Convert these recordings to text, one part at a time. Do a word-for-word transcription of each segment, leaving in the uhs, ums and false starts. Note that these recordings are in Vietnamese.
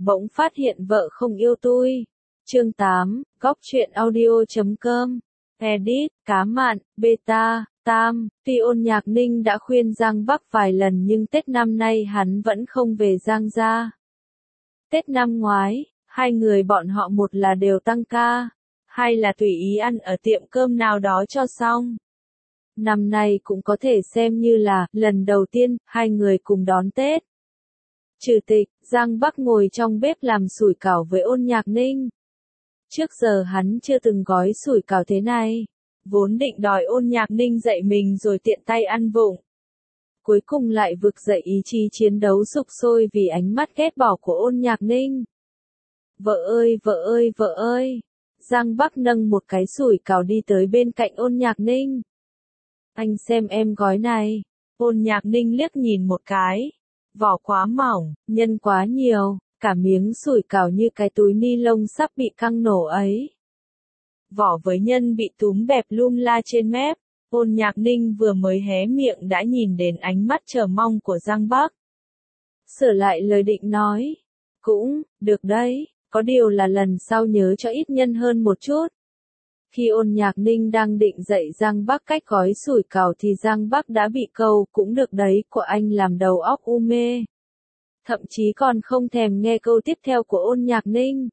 bỗng phát hiện vợ không yêu tôi. Chương tám, góc truyện audio chấm com. Edit, cá mặn, beta, tam. Tuy Ôn Nhạc Ninh đã khuyên Giang Bắc vài lần nhưng Tết năm nay hắn vẫn không về Giang gia. Tết năm ngoái, hai người bọn họ một là đều tăng ca, hai là tùy ý ăn ở tiệm cơm nào đó cho xong. Năm nay cũng có thể xem như là lần đầu tiên hai người cùng đón Tết. Chủ tịch, Giang Bắc ngồi trong bếp làm sủi cảo với Ôn Nhạc Ninh. Trước giờ hắn chưa từng gói sủi cảo thế này, vốn định đòi Ôn Nhạc Ninh dạy mình rồi tiện tay ăn vụng. Cuối cùng lại vực dậy ý chí chiến đấu sục sôi vì ánh mắt ghét bỏ của Ôn Nhạc Ninh. Vợ ơi vợ ơi vợ ơi, Giang Bắc nâng một cái sủi cảo đi tới bên cạnh Ôn Nhạc Ninh. Anh xem em gói này. Ôn Nhạc Ninh liếc nhìn một cái. Vỏ quá mỏng, nhân quá nhiều, cả miếng sủi cảo như cái túi ni lông sắp bị căng nổ ấy. Vỏ với nhân bị túm bẹp lum la trên mép. Ôn Nhạc Ninh vừa mới hé miệng đã nhìn đến ánh mắt chờ mong của Giang Bắc. Sửa lại lời định nói. Cũng, được đấy, có điều là lần sau nhớ cho ít nhân hơn một chút. Khi Ôn Nhạc Ninh đang định dạy Giang Bắc cách gói sủi cảo thì Giang Bắc đã bị câu cũng được đấy của anh làm đầu óc u mê. Thậm chí còn không thèm nghe câu tiếp theo của Ôn Nhạc Ninh.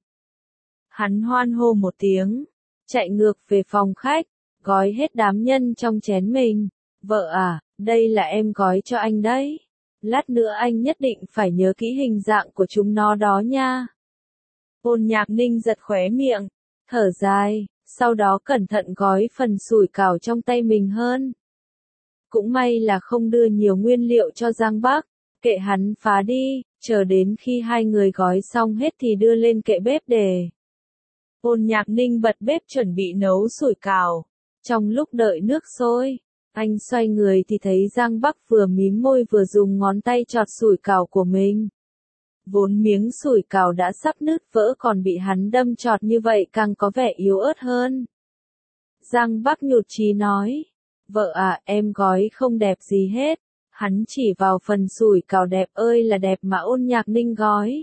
Hắn hoan hô một tiếng, chạy ngược về phòng khách, gói hết đám nhân trong chén mình. Vợ à, đây là em gói cho anh đấy. Lát nữa anh nhất định phải nhớ kỹ hình dạng của chúng nó đó nha. Ôn Nhạc Ninh giật khóe miệng, thở dài, sau đó cẩn thận gói phần sủi cảo trong tay mình hơn. Cũng may là không đưa nhiều nguyên liệu cho Giang Bắc, kệ hắn phá đi, chờ đến khi hai người gói xong hết thì đưa lên kệ bếp để. Ôn Nhạc Ninh bật bếp chuẩn bị nấu sủi cảo. Trong lúc đợi nước sôi, anh xoay người thì thấy Giang Bắc vừa mím môi vừa dùng ngón tay chọt sủi cảo của mình. Vốn miếng sủi cảo đã sắp nứt vỡ còn bị hắn đâm chọt như vậy càng có vẻ yếu ớt hơn. Giang Bắc nhụt chí nói, vợ à, em gói không đẹp gì hết. Hắn chỉ vào phần sủi cảo đẹp ơi là đẹp mà Ôn Nhạc Ninh gói.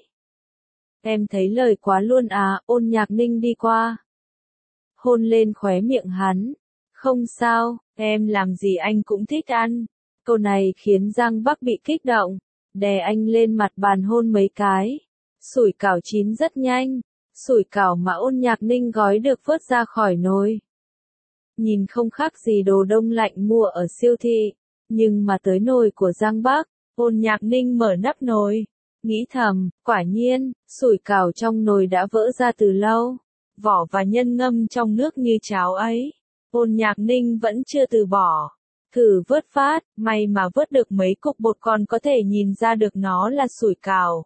Em thấy lời quá luôn à. Ôn Nhạc Ninh đi qua, hôn lên khóe miệng hắn. Không sao, em làm gì anh cũng thích ăn. Câu này khiến Giang Bắc bị kích động, đè anh lên mặt bàn hôn mấy cái. Sủi cảo chín rất nhanh, sủi cảo mà Ôn Nhạc Ninh gói được vớt ra khỏi nồi. Nhìn không khác gì đồ đông lạnh mua ở siêu thị, nhưng mà tới nồi của Giang Bắc, Ôn Nhạc Ninh mở nắp nồi, nghĩ thầm, quả nhiên, sủi cảo trong nồi đã vỡ ra từ lâu, vỏ và nhân ngâm trong nước như cháo ấy. Ôn Nhạc Ninh vẫn chưa từ bỏ, thử vớt phát, may mà vớt được mấy cục bột còn có thể nhìn ra được nó là sủi cảo.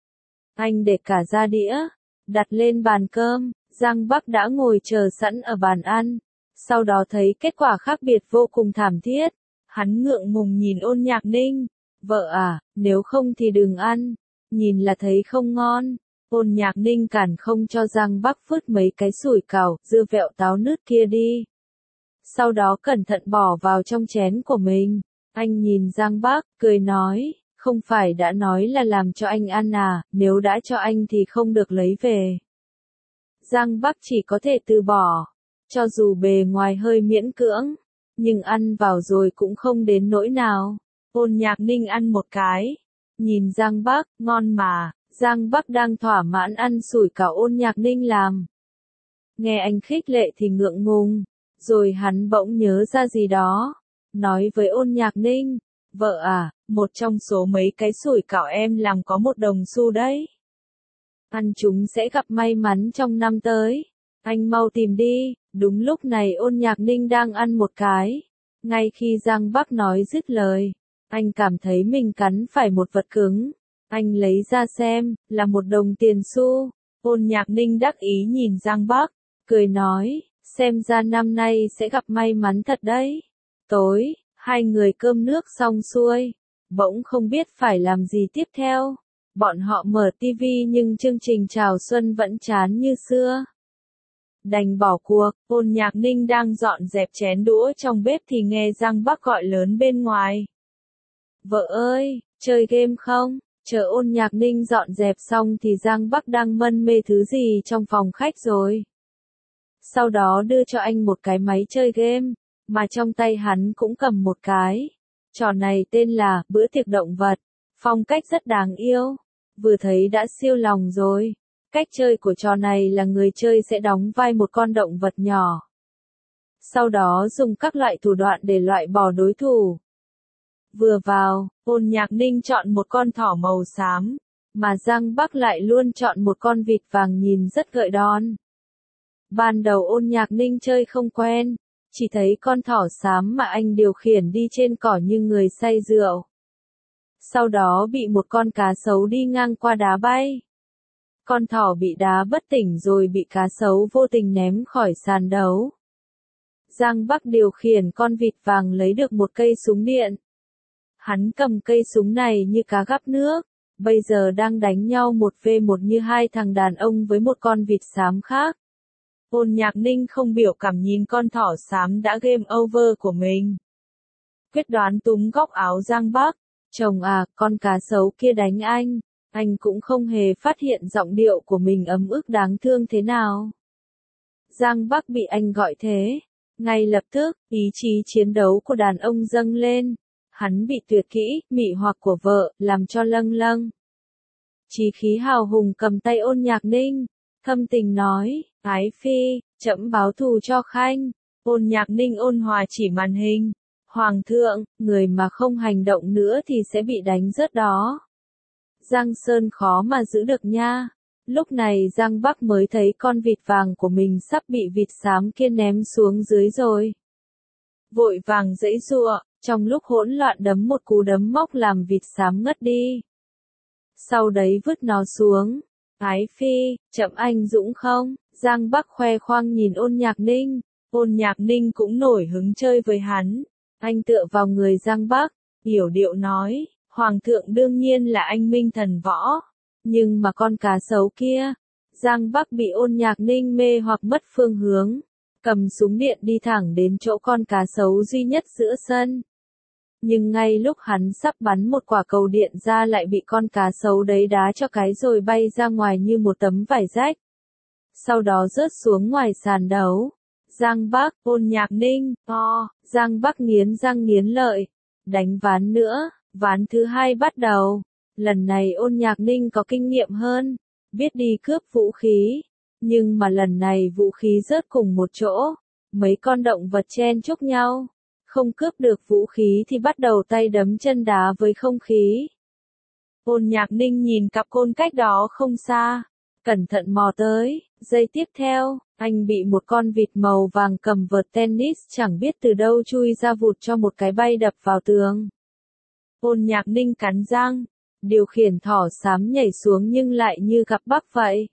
Anh để cả ra đĩa, đặt lên bàn cơm. Giang Bắc đã ngồi chờ sẵn ở bàn ăn, sau đó thấy kết quả khác biệt vô cùng thảm thiết. Hắn ngượng ngùng nhìn Ôn Nhạc Ninh, vợ à, nếu không thì đừng ăn, nhìn là thấy không ngon. Ôn Nhạc Ninh cản không cho Giang Bắc vứt mấy cái sủi cảo, dưa vẹo táo nứt kia đi. Sau đó cẩn thận bỏ vào trong chén của mình. Anh nhìn Giang Bắc, cười nói, không phải đã nói là làm cho anh ăn à, nếu đã cho anh thì không được lấy về. Giang Bắc chỉ có thể từ bỏ, cho dù bề ngoài hơi miễn cưỡng, nhưng ăn vào rồi cũng không đến nỗi nào. Ôn Nhạc Ninh ăn một cái, nhìn Giang Bắc, ngon mà. Giang Bắc đang thỏa mãn ăn sủi cảo Ôn Nhạc Ninh làm. Nghe anh khích lệ thì ngượng ngùng, rồi hắn bỗng nhớ ra gì đó, nói với Ôn Nhạc Ninh, vợ à, một trong số mấy cái sủi cảo em làm có một đồng xu đấy. Ăn chúng sẽ gặp may mắn trong năm tới, anh mau tìm đi. Đúng lúc này Ôn Nhạc Ninh đang ăn một cái, ngay khi Giang Bắc nói dứt lời, anh cảm thấy mình cắn phải một vật cứng. Anh lấy ra xem, là một đồng tiền xu. Ôn Nhạc Ninh đắc ý nhìn Giang Bắc, cười nói, xem ra năm nay sẽ gặp may mắn thật đấy. Tối, hai người cơm nước xong xuôi, bỗng không biết phải làm gì tiếp theo. Bọn họ mở tivi nhưng chương trình chào xuân vẫn chán như xưa. Đành bỏ cuộc. Ôn Nhạc Ninh đang dọn dẹp chén đũa trong bếp thì nghe Giang Bắc gọi lớn bên ngoài. Vợ ơi, chơi game không? Chờ Ôn Nhạc Ninh dọn dẹp xong thì Giang Bắc đang mân mê thứ gì trong phòng khách rồi. Sau đó đưa cho anh một cái máy chơi game, mà trong tay hắn cũng cầm một cái. Trò này tên là Bữa Tiệc Động Vật, phong cách rất đáng yêu. Vừa thấy đã siêu lòng rồi. Cách chơi của trò này là người chơi sẽ đóng vai một con động vật nhỏ. Sau đó dùng các loại thủ đoạn để loại bỏ đối thủ. Vừa vào, Ôn Nhạc Ninh chọn một con thỏ màu xám, mà Giang Bắc lại luôn chọn một con vịt vàng nhìn rất gợi đon. Ban đầu Ôn Nhạc Ninh chơi không quen, chỉ thấy con thỏ xám mà anh điều khiển đi trên cỏ như người say rượu. Sau đó bị một con cá sấu đi ngang qua đá bay. Con thỏ bị đá bất tỉnh rồi bị cá sấu vô tình ném khỏi sàn đấu. Giang Bắc điều khiển con vịt vàng lấy được một cây súng điện. Hắn cầm cây súng này như cá gắp nước, bây giờ đang đánh nhau một vs một như hai thằng đàn ông với một con vịt xám khác. Ôn Nhạc Ninh không biểu cảm nhìn con thỏ xám đã game over của mình. Quyết đoán túm góc áo Giang Bắc. Chồng à, con cá sấu kia đánh anh. Anh cũng không hề phát hiện giọng điệu của mình ấm ức đáng thương thế nào. Giang Bắc bị anh gọi thế. Ngay lập tức, ý chí chiến đấu của đàn ông dâng lên. Hắn bị tuyệt kỹ, mị hoặc của vợ, làm cho lâng lâng. Chí khí hào hùng cầm tay Ôn Nhạc Ninh, thâm tình nói, Ái Phi, trẫm báo thù cho Khanh. Ôn Nhạc Ninh ôn hòa chỉ màn hình. Hoàng thượng, người mà không hành động nữa thì sẽ bị đánh rớt đó. Giang Sơn khó mà giữ được nha. Lúc này Giang Bắc mới thấy con vịt vàng của mình sắp bị vịt xám kia ném xuống dưới rồi. Vội vàng giãy giụa, trong lúc hỗn loạn đấm một cú đấm móc làm vịt xám ngất đi. Sau đấy vứt nó xuống. Ái Phi, trẫm anh dũng không? Giang Bắc khoe khoang nhìn Ôn Nhạc Ninh. Ôn Nhạc Ninh cũng nổi hứng chơi với hắn. Anh tựa vào người Giang Bắc, yểu điệu nói, Hoàng thượng đương nhiên là anh minh thần võ. Nhưng mà con cá sấu kia, Giang Bắc bị Ôn Nhạc Ninh mê hoặc mất phương hướng, cầm súng điện đi thẳng đến chỗ con cá sấu duy nhất giữa sân. Nhưng ngay lúc hắn sắp bắn một quả cầu điện ra lại bị con cá sấu đấy đá cho cái rồi bay ra ngoài như một tấm vải rách. Sau đó rớt xuống ngoài sàn đấu. Giang Bắc, Ôn Nhạc Ninh, o, Giang Bắc nghiến răng nghiến lợi. Đánh ván nữa, ván thứ hai bắt đầu. Lần này Ôn Nhạc Ninh có kinh nghiệm hơn, biết đi cướp vũ khí. Nhưng mà lần này vũ khí rớt cùng một chỗ, mấy con động vật chen chúc nhau. Không cướp được vũ khí thì bắt đầu tay đấm chân đá với không khí. Ôn Nhạc Ninh nhìn cặp côn cách đó không xa, cẩn thận mò tới. Giây tiếp theo, anh bị một con vịt màu vàng cầm vợt tennis chẳng biết từ đâu chui ra vụt cho một cái bay đập vào tường. Ôn Nhạc Ninh cắn răng, điều khiển thỏ xám nhảy xuống nhưng lại như gặp bắp vậy.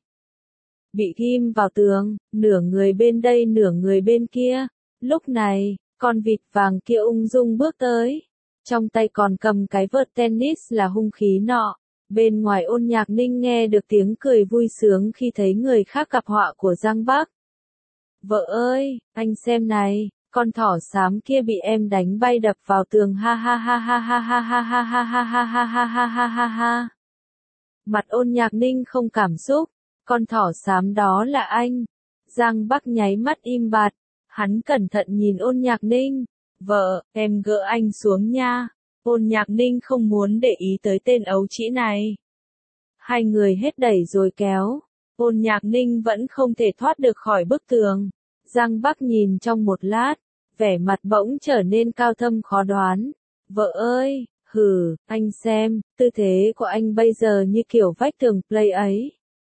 Bị ghim vào tường, nửa người bên đây nửa người bên kia. Lúc này, con vịt vàng kia ung dung bước tới. Trong tay còn cầm cái vợt tennis là hung khí nọ. Bên ngoài Ôn Nhạc Ninh nghe được tiếng cười vui sướng khi thấy người khác gặp họa của Giang Bắc. Vợ ơi, anh xem này, con thỏ xám kia bị em đánh bay đập vào tường ha ha ha ha ha ha ha ha ha ha ha ha ha ha ha ha ha. Mặt Ôn Nhạc Ninh không cảm xúc, con thỏ xám đó là anh. Giang Bắc nháy mắt im bặt, hắn cẩn thận nhìn Ôn Nhạc Ninh. Vợ, em gỡ anh xuống nha. Ôn Nhạc Ninh không muốn để ý tới tên ấu trĩ này. Hai người hết đẩy rồi kéo. Ôn Nhạc Ninh vẫn không thể thoát được khỏi bức tường. Giang Bắc nhìn trong một lát, vẻ mặt bỗng trở nên cao thâm khó đoán. Vợ ơi, hừ, anh xem, tư thế của anh bây giờ như kiểu vách tường play ấy.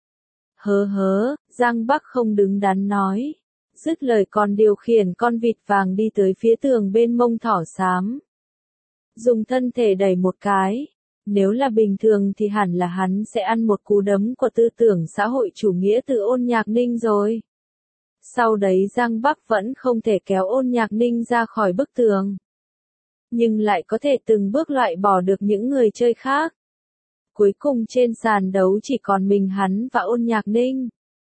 Hớ hớ, Giang Bắc không đứng đắn nói. Dứt lời còn điều khiển con vịt vàng đi tới phía tường bên mông thỏ xám. Dùng thân thể đẩy một cái. Nếu là bình thường thì hẳn là hắn sẽ ăn một cú đấm của tư tưởng xã hội chủ nghĩa từ Ôn Nhạc Ninh rồi. Sau đấy Giang Bắc vẫn không thể kéo Ôn Nhạc Ninh ra khỏi bức tường. Nhưng lại có thể từng bước loại bỏ được những người chơi khác. Cuối cùng trên sàn đấu chỉ còn mình hắn và Ôn Nhạc Ninh.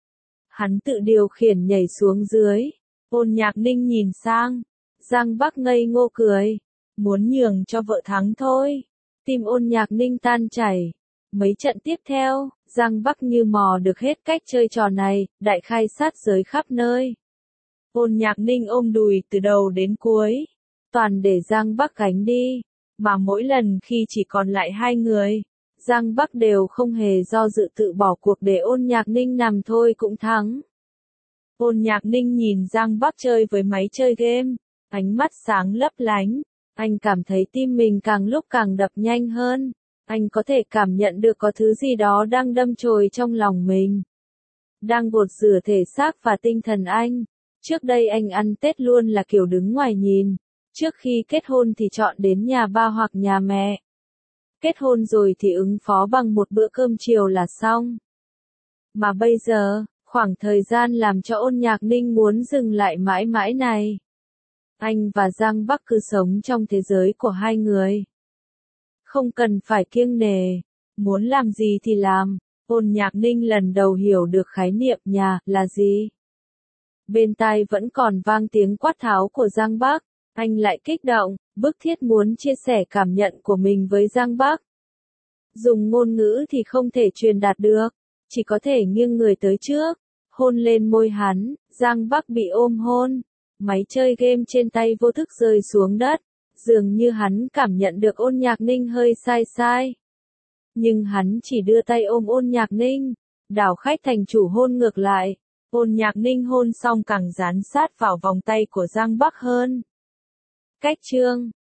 Hắn tự điều khiển nhảy xuống dưới. Ôn Nhạc Ninh nhìn sang. Giang Bắc ngây ngô cười. Muốn nhường cho vợ thắng thôi. Tim Ôn Nhạc Ninh tan chảy. Mấy trận tiếp theo, Giang Bắc như mò được hết cách chơi trò này, đại khai sát giới khắp nơi. Ôn Nhạc Ninh ôm đùi từ đầu đến cuối, toàn để Giang Bắc gánh đi, mà mỗi lần khi chỉ còn lại hai người, Giang Bắc đều không hề do dự tự bỏ cuộc để Ôn Nhạc Ninh nằm thôi cũng thắng. Ôn Nhạc Ninh nhìn Giang Bắc chơi với máy chơi game, ánh mắt sáng lấp lánh, anh cảm thấy tim mình càng lúc càng đập nhanh hơn, anh có thể cảm nhận được có thứ gì đó đang đâm chồi trong lòng mình, đang gột rửa thể xác và tinh thần anh. Trước đây anh ăn Tết luôn là kiểu đứng ngoài nhìn, trước khi kết hôn thì chọn đến nhà ba hoặc nhà mẹ. Kết hôn rồi thì ứng phó bằng một bữa cơm chiều là xong. Mà bây giờ, khoảng thời gian làm cho Ôn Nhạc Ninh muốn dừng lại mãi mãi này. Anh và Giang Bắc cứ sống trong thế giới của hai người. Không cần phải kiêng nề, muốn làm gì thì làm. Ôn Nhạc Ninh lần đầu hiểu được khái niệm nhà là gì. Bên tai vẫn còn vang tiếng quát tháo của Giang Bắc, anh lại kích động, bức thiết muốn chia sẻ cảm nhận của mình với Giang Bắc. Dùng ngôn ngữ thì không thể truyền đạt được, chỉ có thể nghiêng người tới trước, hôn lên môi hắn. Giang Bắc bị ôm hôn, máy chơi game trên tay vô thức rơi xuống đất, dường như hắn cảm nhận được Ôn Nhạc Ninh hơi sai sai. Nhưng hắn chỉ đưa tay ôm Ôn Nhạc Ninh, đảo khách thành chủ hôn ngược lại. Ôn Nhạc Ninh hôn xong càng dán sát vào vòng tay của Giang Bắc hơn. Cách chương